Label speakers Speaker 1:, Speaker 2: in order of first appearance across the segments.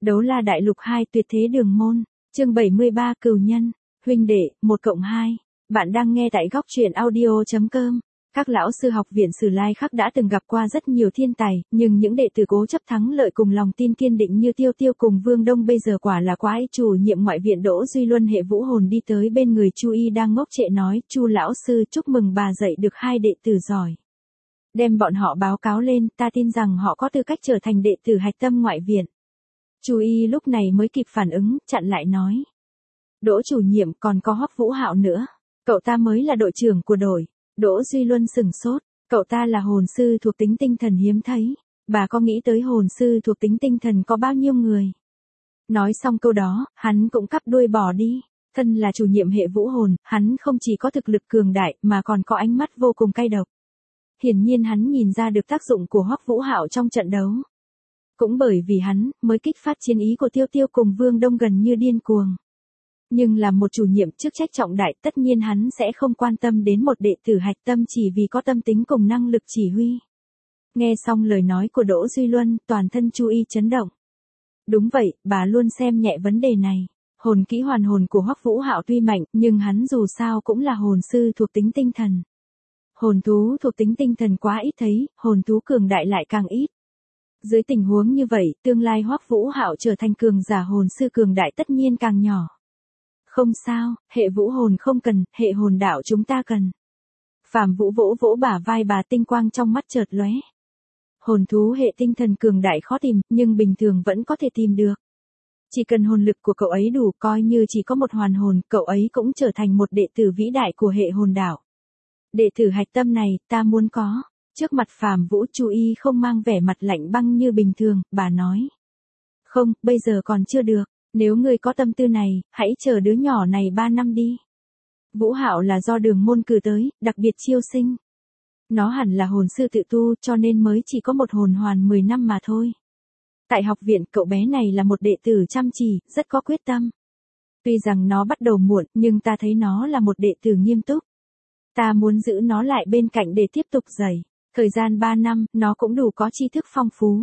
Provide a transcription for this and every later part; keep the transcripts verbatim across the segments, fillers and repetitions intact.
Speaker 1: Đấu la đại lục hai tuyệt thế đường môn, chương bảy mươi ba cừu nhân, huynh đệ, một cộng hai. Bạn đang nghe tại góc truyện audio.com. Các lão sư học viện Sử Lai Khắc đã từng gặp qua rất nhiều thiên tài, nhưng những đệ tử cố chấp thắng lợi cùng lòng tin kiên định như Tiêu Tiêu cùng Vương Đông bây giờ quả là quá. Chủ nhiệm ngoại viện Đỗ Duy Luân hệ vũ hồn đi tới bên người Chu Y đang ngốc trệ nói, Chu lão sư chúc mừng bà dạy được hai đệ tử giỏi. Đem bọn họ báo cáo lên, ta tin rằng họ có tư cách trở thành đệ tử hạch tâm ngoại viện. Chu Y lúc này mới kịp phản ứng, chặn lại nói. Đỗ chủ nhiệm còn có Hoắc Vũ Hạo nữa. Cậu ta mới là đội trưởng của đội. Đỗ Duy Luân sửng sốt. Cậu ta là hồn sư thuộc tính tinh thần hiếm thấy. Bà có nghĩ tới hồn sư thuộc tính tinh thần có bao nhiêu người? Nói xong câu đó, hắn cũng cắp đuôi bỏ đi. Thân là chủ nhiệm hệ vũ hồn, hắn không chỉ có thực lực cường đại mà còn có ánh mắt vô cùng cay độc. Hiển nhiên hắn nhìn ra được tác dụng của Hoắc Vũ Hạo trong trận đấu. Cũng bởi vì hắn, mới kích phát chiến ý của Tiêu Tiêu cùng Vương Đông gần như điên cuồng. Nhưng là một chủ nhiệm chức trách trọng đại, tất nhiên hắn sẽ không quan tâm đến một đệ tử hạch tâm chỉ vì có tâm tính cùng năng lực chỉ huy. Nghe xong lời nói của Đỗ Duy Luân, toàn thân Chu Y chấn động. Đúng vậy, bà luôn xem nhẹ vấn đề này. Hồn kỹ hoàn hồn của Hoắc Vũ Hạo tuy mạnh, nhưng hắn dù sao cũng là hồn sư thuộc tính tinh thần. Hồn thú thuộc tính tinh thần quá ít thấy, hồn thú cường đại lại càng ít. Dưới tình huống như vậy, tương lai Hoắc Vũ Hạo trở thành cường giả hồn sư cường đại tất nhiên càng nhỏ. Không sao, hệ vũ hồn không cần, hệ hồn đạo chúng ta cần. Phạm Vũ vỗ vỗ bả vai bà, tinh quang trong mắt chợt lóe. Hồn thú hệ tinh thần cường đại khó tìm, nhưng bình thường vẫn có thể tìm được. Chỉ cần hồn lực của cậu ấy đủ, coi như chỉ có một hoàn hồn, cậu ấy cũng trở thành một đệ tử vĩ đại của hệ hồn đạo. Đệ tử hạch tâm này, ta muốn có. Trước mặt Phạm Vũ, Chu Y không mang vẻ mặt lạnh băng như bình thường, bà nói. Không, bây giờ còn chưa được, nếu ngươi có tâm tư này, hãy chờ đứa nhỏ này ba năm đi. Vũ Hạo là do đường môn cử tới, đặc biệt chiêu sinh. Nó hẳn là hồn sư tự tu cho nên mới chỉ có một hồn hoàn mười năm mà thôi. Tại học viện, cậu bé này là một đệ tử chăm chỉ, rất có quyết tâm. Tuy rằng nó bắt đầu muộn, nhưng ta thấy nó là một đệ tử nghiêm túc. Ta muốn giữ nó lại bên cạnh để tiếp tục dạy. Thời gian ba năm, nó cũng đủ có tri thức phong phú.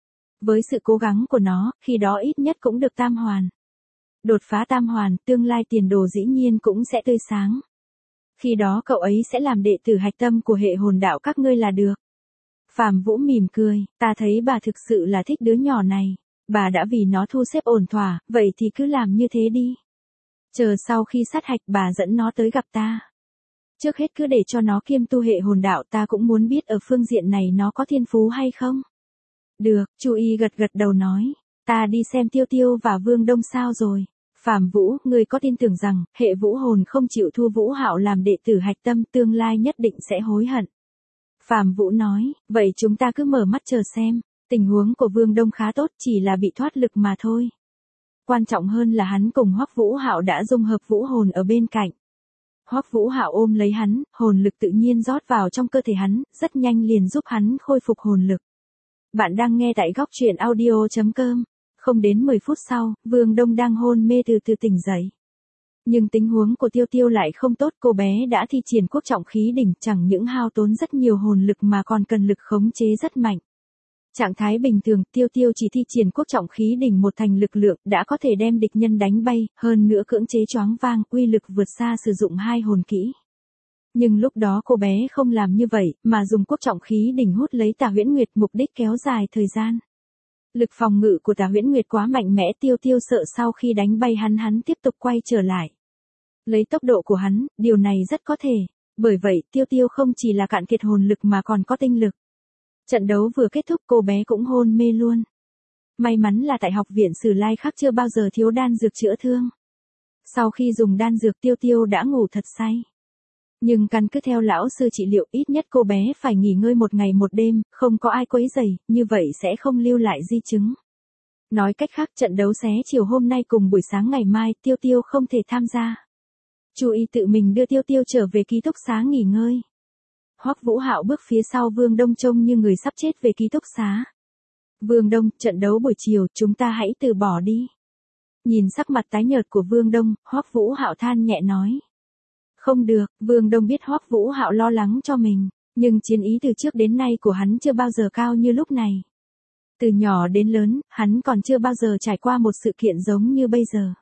Speaker 1: Với sự cố gắng của nó, khi đó ít nhất cũng được tam hoàn. Đột phá tam hoàn, tương lai tiền đồ dĩ nhiên cũng sẽ tươi sáng. Khi đó cậu ấy sẽ làm đệ tử hạch tâm của hệ hồn đạo các ngươi là được. Phạm Vũ mỉm cười, ta thấy bà thực sự là thích đứa nhỏ này. Bà đã vì nó thu xếp ổn thỏa, vậy thì cứ làm như thế đi. Chờ sau khi sát hạch bà dẫn nó tới gặp ta. Trước hết cứ để cho nó kiêm tu hệ hồn đạo, ta cũng muốn biết ở phương diện này nó có thiên phú hay không. Được, Chu Y gật gật đầu nói, ta đi xem Tiêu Tiêu và Vương Đông sao rồi. Phạm Vũ, ngươi có tin tưởng rằng, hệ vũ hồn không chịu thu Vũ Hạo làm đệ tử hạch tâm tương lai nhất định sẽ hối hận. Phạm Vũ nói, vậy chúng ta cứ mở mắt chờ xem, tình huống của Vương Đông khá tốt, chỉ là bị thoát lực mà thôi. Quan trọng hơn là hắn cùng Hoắc Vũ Hạo đã dung hợp vũ hồn ở bên cạnh. Hoắc Vũ Hạo ôm lấy hắn, hồn lực tự nhiên rót vào trong cơ thể hắn, rất nhanh liền giúp hắn khôi phục hồn lực. Bạn đang nghe tại góc truyện audio.com. Không đến mười phút sau, Vương Đông đang hôn mê từ từ tỉnh dậy. Nhưng tình huống của Tiêu Tiêu lại không tốt, cô bé đã thi triển quốc trọng khí đỉnh, chẳng những hao tốn rất nhiều hồn lực mà còn cần lực khống chế rất mạnh. Trạng thái bình thường, Tiêu Tiêu chỉ thi triển quốc trọng khí đỉnh một thành lực lượng, đã có thể đem địch nhân đánh bay, hơn nữa cưỡng chế choáng vang, uy lực vượt xa sử dụng hai hồn kỹ. Nhưng lúc đó cô bé không làm như vậy, mà dùng quốc trọng khí đỉnh hút lấy Tả Huyễn Nguyệt, mục đích kéo dài thời gian. Lực phòng ngự của Tả Huyễn Nguyệt quá mạnh mẽ, Tiêu Tiêu sợ sau khi đánh bay hắn hắn tiếp tục quay trở lại. Lấy tốc độ của hắn, điều này rất có thể. Bởi vậy, Tiêu Tiêu không chỉ là cạn kiệt hồn lực mà còn có tinh lực. Trận đấu vừa kết thúc cô bé cũng hôn mê luôn. May mắn là tại học viện Sử Lai Khắc chưa bao giờ thiếu đan dược chữa thương. Sau khi dùng đan dược Tiêu Tiêu đã ngủ thật say. Nhưng căn cứ theo lão sư trị liệu ít nhất cô bé phải nghỉ ngơi một ngày một đêm, không có ai quấy rầy, như vậy sẽ không lưu lại di chứng. Nói cách khác trận đấu xé chiều hôm nay cùng buổi sáng ngày mai Tiêu Tiêu không thể tham gia. Chu Y tự mình đưa Tiêu Tiêu trở về ký túc xá nghỉ ngơi. Hoắc Vũ Hạo bước phía sau Vương Đông trông như người sắp chết về ký túc xá. Vương Đông, trận đấu buổi chiều chúng ta hãy từ bỏ đi. Nhìn sắc mặt tái nhợt của Vương Đông, Hoắc Vũ Hạo than nhẹ nói. Không được, Vương Đông biết Hoắc Vũ Hạo lo lắng cho mình, nhưng chiến ý từ trước đến nay của hắn chưa bao giờ cao như lúc này. Từ nhỏ đến lớn, hắn còn chưa bao giờ trải qua một sự kiện giống như bây giờ.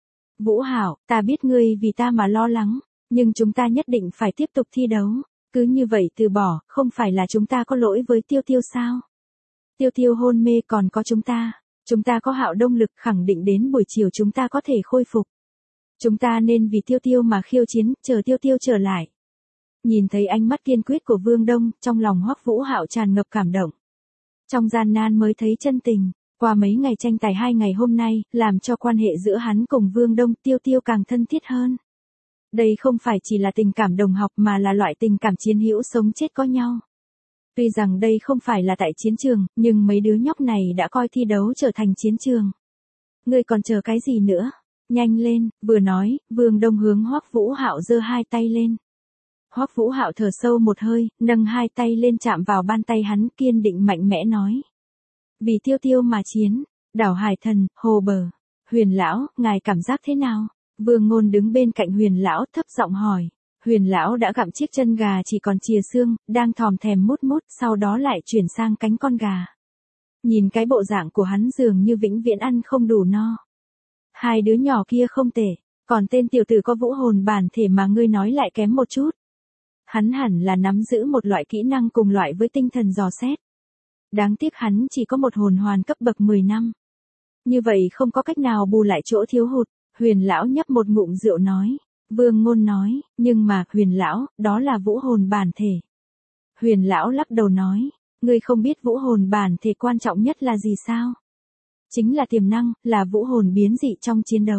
Speaker 1: Vũ Hạo, ta biết ngươi vì ta mà lo lắng, nhưng chúng ta nhất định phải tiếp tục thi đấu. Cứ như vậy từ bỏ, không phải là chúng ta có lỗi với Tiêu Tiêu sao? Tiêu Tiêu hôn mê còn có chúng ta. Chúng ta có Hạo Đông lực khẳng định đến buổi chiều chúng ta có thể khôi phục. Chúng ta nên vì Tiêu Tiêu mà khiêu chiến, chờ Tiêu Tiêu trở lại. Nhìn thấy ánh mắt kiên quyết của Vương Đông, trong lòng Hoắc Vũ Hạo tràn ngập cảm động. Trong gian nan mới thấy chân tình, qua mấy ngày tranh tài hai ngày hôm nay, làm cho quan hệ giữa hắn cùng Vương Đông Tiêu Tiêu càng thân thiết hơn. Đây không phải chỉ là tình cảm đồng học mà là loại tình cảm chiến hữu sống chết có nhau. Tuy rằng đây không phải là tại chiến trường, nhưng mấy đứa nhóc này đã coi thi đấu trở thành chiến trường. Ngươi còn chờ cái gì nữa? Nhanh lên, vừa nói, Vương Đông hướng Hoắc Vũ Hạo giơ hai tay lên. Hoắc Vũ Hạo thở sâu một hơi, nâng hai tay lên chạm vào bàn tay hắn, kiên định mạnh mẽ nói. Vì Tiêu Tiêu mà chiến, Đảo Hải Thần, Hồ Bờ, Huyền lão, ngài cảm giác thế nào? Vương Ngôn đứng bên cạnh Huyền lão thấp giọng hỏi. Huyền lão đã gặm chiếc chân gà chỉ còn chìa xương, đang thòm thèm mút mút, sau đó lại chuyển sang cánh con gà. Nhìn cái bộ dạng của hắn dường như vĩnh viễn ăn không đủ no. Hai đứa nhỏ kia không tệ, còn tên tiểu tử có vũ hồn bản thể mà ngươi nói lại kém một chút. Hắn hẳn là nắm giữ một loại kỹ năng cùng loại với tinh thần dò xét. Đáng tiếc hắn chỉ có một hồn hoàn cấp bậc mười năm. Như vậy không có cách nào bù lại chỗ thiếu hụt. Huyền lão nhấp một ngụm rượu nói. Vương Ngôn nói, nhưng mà, Huyền lão, đó là vũ hồn bản thể. Huyền lão lắc đầu nói, ngươi không biết vũ hồn bản thể quan trọng nhất là gì sao? Chính là tiềm năng, là vũ hồn biến dị trong chiến đấu.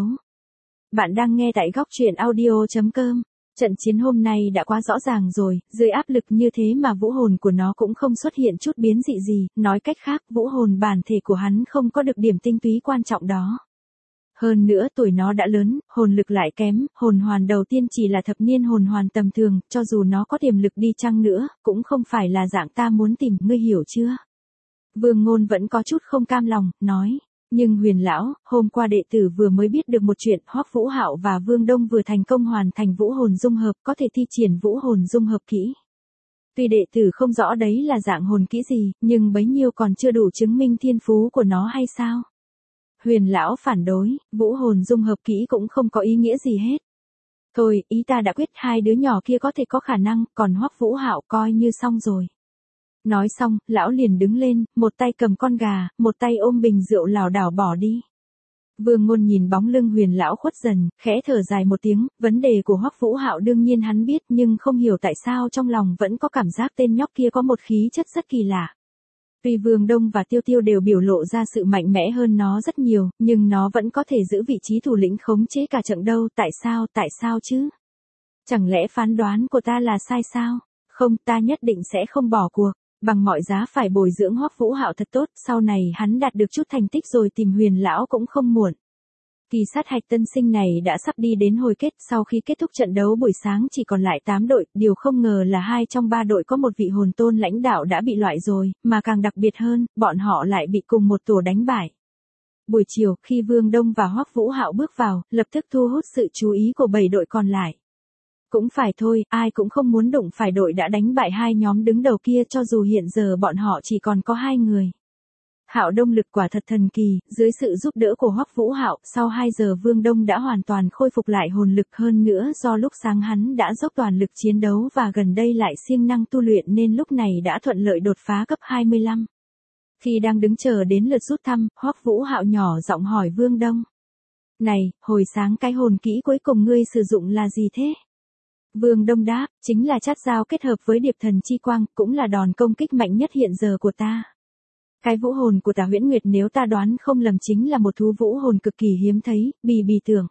Speaker 1: Bạn đang nghe tại góc truyện audio chấm com. Trận chiến hôm nay đã quá rõ ràng rồi, dưới áp lực như thế mà vũ hồn của nó cũng không xuất hiện chút biến dị gì, nói cách khác, vũ hồn bản thể của hắn không có được điểm tinh túy quan trọng đó. Hơn nữa tuổi nó đã lớn, hồn lực lại kém, hồn hoàn đầu tiên chỉ là thập niên hồn hoàn tầm thường, cho dù nó có tiềm lực đi chăng nữa, cũng không phải là dạng ta muốn tìm, ngươi hiểu chưa? Vương Ngôn vẫn có chút không cam lòng, nói. Nhưng Huyền lão, hôm qua đệ tử vừa mới biết được một chuyện, Hoắc Vũ Hạo và Vương Đông vừa thành công hoàn thành vũ hồn dung hợp, có thể thi triển vũ hồn dung hợp kỹ. Tuy đệ tử không rõ đấy là dạng hồn kỹ gì, nhưng bấy nhiêu còn chưa đủ chứng minh thiên phú của nó hay sao? Huyền lão phản đối, vũ hồn dung hợp kỹ cũng không có ý nghĩa gì hết. Thôi, ý ta đã quyết hai đứa nhỏ kia có thể có khả năng, còn Hoắc Vũ Hạo coi như xong rồi. Nói xong, lão liền đứng lên, một tay cầm con gà, một tay ôm bình rượu lảo đảo bỏ đi. Vương Ngôn nhìn bóng lưng Huyền lão khuất dần, khẽ thở dài một tiếng, vấn đề của Hoắc Vũ Hạo đương nhiên hắn biết nhưng không hiểu tại sao trong lòng vẫn có cảm giác tên nhóc kia có một khí chất rất kỳ lạ. Tuy Vương Đông và Tiêu Tiêu đều biểu lộ ra sự mạnh mẽ hơn nó rất nhiều, nhưng nó vẫn có thể giữ vị trí thủ lĩnh khống chế cả trận đâu, tại sao, tại sao chứ? Chẳng lẽ phán đoán của ta là sai sao? Không, ta nhất định sẽ không bỏ cuộc. Bằng mọi giá phải bồi dưỡng Hoắc Vũ Hạo thật tốt, sau này hắn đạt được chút thành tích rồi tìm Huyền lão cũng không muộn. Kỳ sát hạch tân sinh này đã sắp đi đến hồi kết, sau khi kết thúc trận đấu buổi sáng chỉ còn lại tám đội, điều không ngờ là hai trong ba đội có một vị hồn tôn lãnh đạo đã bị loại rồi, mà càng đặc biệt hơn, bọn họ lại bị cùng một tổ đánh bại. Buổi chiều, khi Vương Đông và Hoắc Vũ Hạo bước vào, lập tức thu hút sự chú ý của bảy đội còn lại. Cũng phải thôi, ai cũng không muốn đụng phải đội đã đánh bại hai nhóm đứng đầu kia cho dù hiện giờ bọn họ chỉ còn có hai người. Hạo Đông lực quả thật thần kỳ, dưới sự giúp đỡ của Hoắc Vũ Hạo, sau hai giờ Vương Đông đã hoàn toàn khôi phục lại hồn lực hơn nữa do lúc sáng hắn đã dốc toàn lực chiến đấu và gần đây lại siêng năng tu luyện nên lúc này đã thuận lợi đột phá cấp hai mươi lăm. Khi đang đứng chờ đến lượt rút thăm, Hoắc Vũ Hạo nhỏ giọng hỏi Vương Đông. Này, hồi sáng cái hồn kỹ cuối cùng ngươi sử dụng là gì thế? Vương Đông đáp, chính là chát dao kết hợp với điệp thần chi quang, cũng là đòn công kích mạnh nhất hiện giờ của ta. Cái vũ hồn của Tà Huyễn Nguyệt nếu ta đoán không lầm chính là một thú vũ hồn cực kỳ hiếm thấy, bì bì tưởng.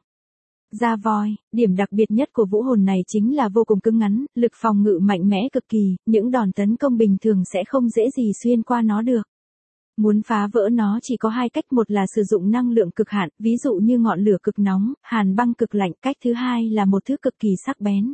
Speaker 1: Da voi, điểm đặc biệt nhất của vũ hồn này chính là vô cùng cứng ngắn, lực phòng ngự mạnh mẽ cực kỳ, những đòn tấn công bình thường sẽ không dễ gì xuyên qua nó được. Muốn phá vỡ nó chỉ có hai cách, một là sử dụng năng lượng cực hạn, ví dụ như ngọn lửa cực nóng, hàn băng cực lạnh, cách thứ hai là một thứ cực kỳ sắc bén.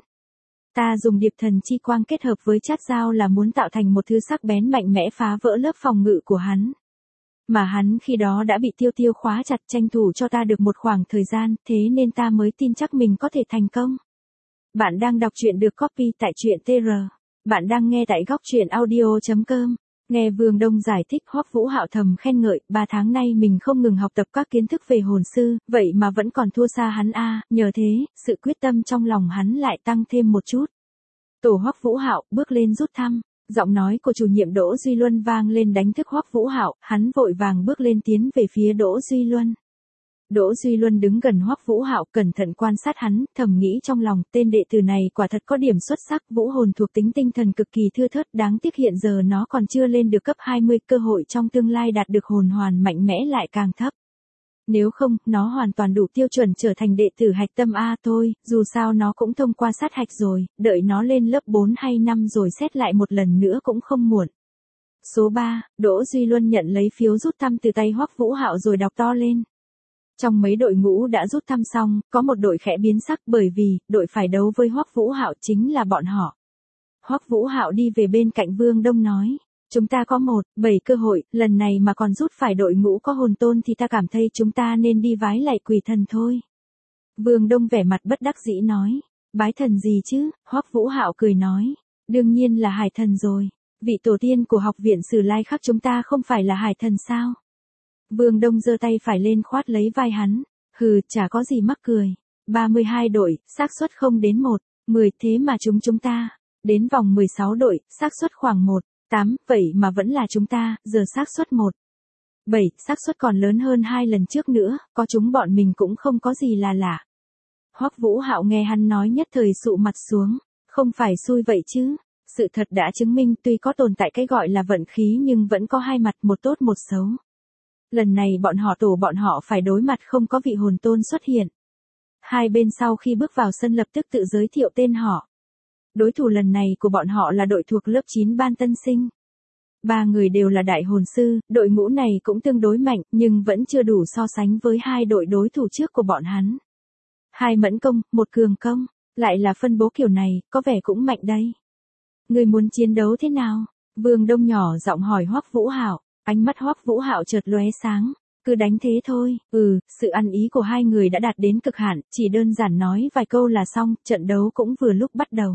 Speaker 1: Ta dùng điệp thần chi quang kết hợp với chát dao là muốn tạo thành một thứ sắc bén mạnh mẽ phá vỡ lớp phòng ngự của hắn. Mà hắn khi đó đã bị Tiêu Tiêu khóa chặt tranh thủ cho ta được một khoảng thời gian, thế nên ta mới tin chắc mình có thể thành công. Bạn đang đọc truyện được copy tại truyện tê rờ. Bạn đang nghe tại góc truyện audio chấm com. Nghe Vương Đông giải thích, Hoắc Vũ Hạo thầm khen ngợi, ba tháng nay mình không ngừng học tập các kiến thức về hồn sư, vậy mà vẫn còn thua xa hắn a, nhờ thế, sự quyết tâm trong lòng hắn lại tăng thêm một chút. Tổ Hoắc Vũ Hạo bước lên rút thăm, giọng nói của chủ nhiệm Đỗ Duy Luân vang lên đánh thức Hoắc Vũ Hạo, hắn vội vàng bước lên tiến về phía Đỗ Duy Luân. Đỗ Duy Luân đứng gần Hoắc Vũ Hạo, cẩn thận quan sát hắn, thầm nghĩ trong lòng, tên đệ tử này quả thật có điểm xuất sắc, vũ hồn thuộc tính tinh thần cực kỳ thưa thớt, đáng tiếc hiện giờ nó còn chưa lên được cấp hai mươi, cơ hội trong tương lai đạt được hồn hoàn mạnh mẽ lại càng thấp. Nếu không, nó hoàn toàn đủ tiêu chuẩn trở thành đệ tử hạch tâm A thôi, dù sao nó cũng thông qua sát hạch rồi, đợi nó lên lớp bốn hay năm rồi xét lại một lần nữa cũng không muộn. Số ba, Đỗ Duy Luân nhận lấy phiếu rút thăm từ tay Hoắc Vũ Hạo rồi đọc to lên. Trong mấy đội ngũ đã rút thăm xong, có một đội khẽ biến sắc bởi vì, đội phải đấu với Hoắc Vũ Hạo chính là bọn họ. Hoắc Vũ Hạo đi về bên cạnh Vương Đông nói, chúng ta có một, bảy cơ hội, lần này mà còn rút phải đội ngũ có hồn tôn thì ta cảm thấy chúng ta nên đi vái lạy quỷ thần thôi. Vương Đông vẻ mặt bất đắc dĩ nói, bái thần gì chứ, Hoắc Vũ Hạo cười nói, đương nhiên là hải thần rồi, vị tổ tiên của học viện Sử Lai Khắc chúng ta không phải là hải thần sao? Vương Đông giơ tay phải lên khoát lấy vai hắn, hừ, chả có gì mắc cười. ba mươi hai đội, xác suất không đến một, mười, thế mà chúng chúng ta. Đến vòng mười sáu đội, xác suất khoảng một, tám, vậy mà vẫn là chúng ta, giờ xác suất một, bảy, xác suất còn lớn hơn hai lần trước nữa, có chúng bọn mình cũng không có gì là lạ. Hoắc Vũ Hạo nghe hắn nói nhất thời sụ mặt xuống, không phải xui vậy chứ. Sự thật đã chứng minh tuy có tồn tại cái gọi là vận khí nhưng vẫn có hai mặt, một tốt một xấu. Lần này bọn họ tổ bọn họ phải đối mặt không có vị hồn tôn xuất hiện. Hai bên sau khi bước vào sân lập tức tự giới thiệu tên họ. Đối thủ lần này của bọn họ là đội thuộc lớp chín ban tân sinh. Ba người đều là đại hồn sư, đội ngũ này cũng tương đối mạnh nhưng vẫn chưa đủ so sánh với hai đội đối thủ trước của bọn hắn. Hai mẫn công, một cường công, lại là phân bố kiểu này, có vẻ cũng mạnh đây. Người muốn chiến đấu thế nào? Vương Đông nhỏ giọng hỏi Hoắc Vũ Hạo. Ánh mắt Hoắc Vũ Hạo chợt lóe sáng, cứ đánh thế thôi. Ừ, sự ăn ý của hai người đã đạt đến cực hạn, chỉ đơn giản nói vài câu là xong, trận đấu cũng vừa lúc bắt đầu.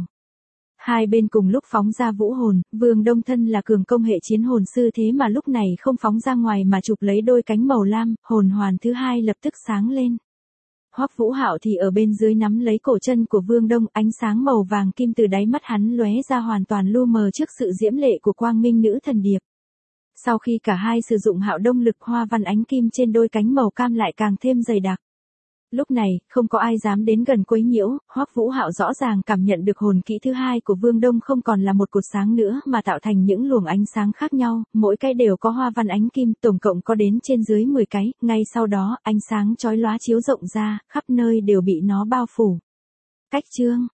Speaker 1: Hai bên cùng lúc phóng ra vũ hồn, Vương Đông thân là cường công hệ chiến hồn sư thế mà lúc này không phóng ra ngoài mà chụp lấy đôi cánh màu lam, hồn hoàn thứ hai lập tức sáng lên. Hoắc Vũ Hạo thì ở bên dưới nắm lấy cổ chân của Vương Đông, ánh sáng màu vàng kim từ đáy mắt hắn lóe ra hoàn toàn lu mờ trước sự diễm lệ của quang minh nữ thần điệp. Sau khi cả hai sử dụng hạo đông lực, hoa văn ánh kim trên đôi cánh màu cam lại càng thêm dày đặc. Lúc này, không có ai dám đến gần quấy nhiễu, Hoắc Vũ Hạo rõ ràng cảm nhận được hồn kỹ thứ hai của Vương Đông không còn là một cột sáng nữa mà tạo thành những luồng ánh sáng khác nhau, mỗi cái đều có hoa văn ánh kim, tổng cộng có đến trên dưới mười cái, ngay sau đó, ánh sáng chói lóa chiếu rộng ra, khắp nơi đều bị nó bao phủ. Cách chương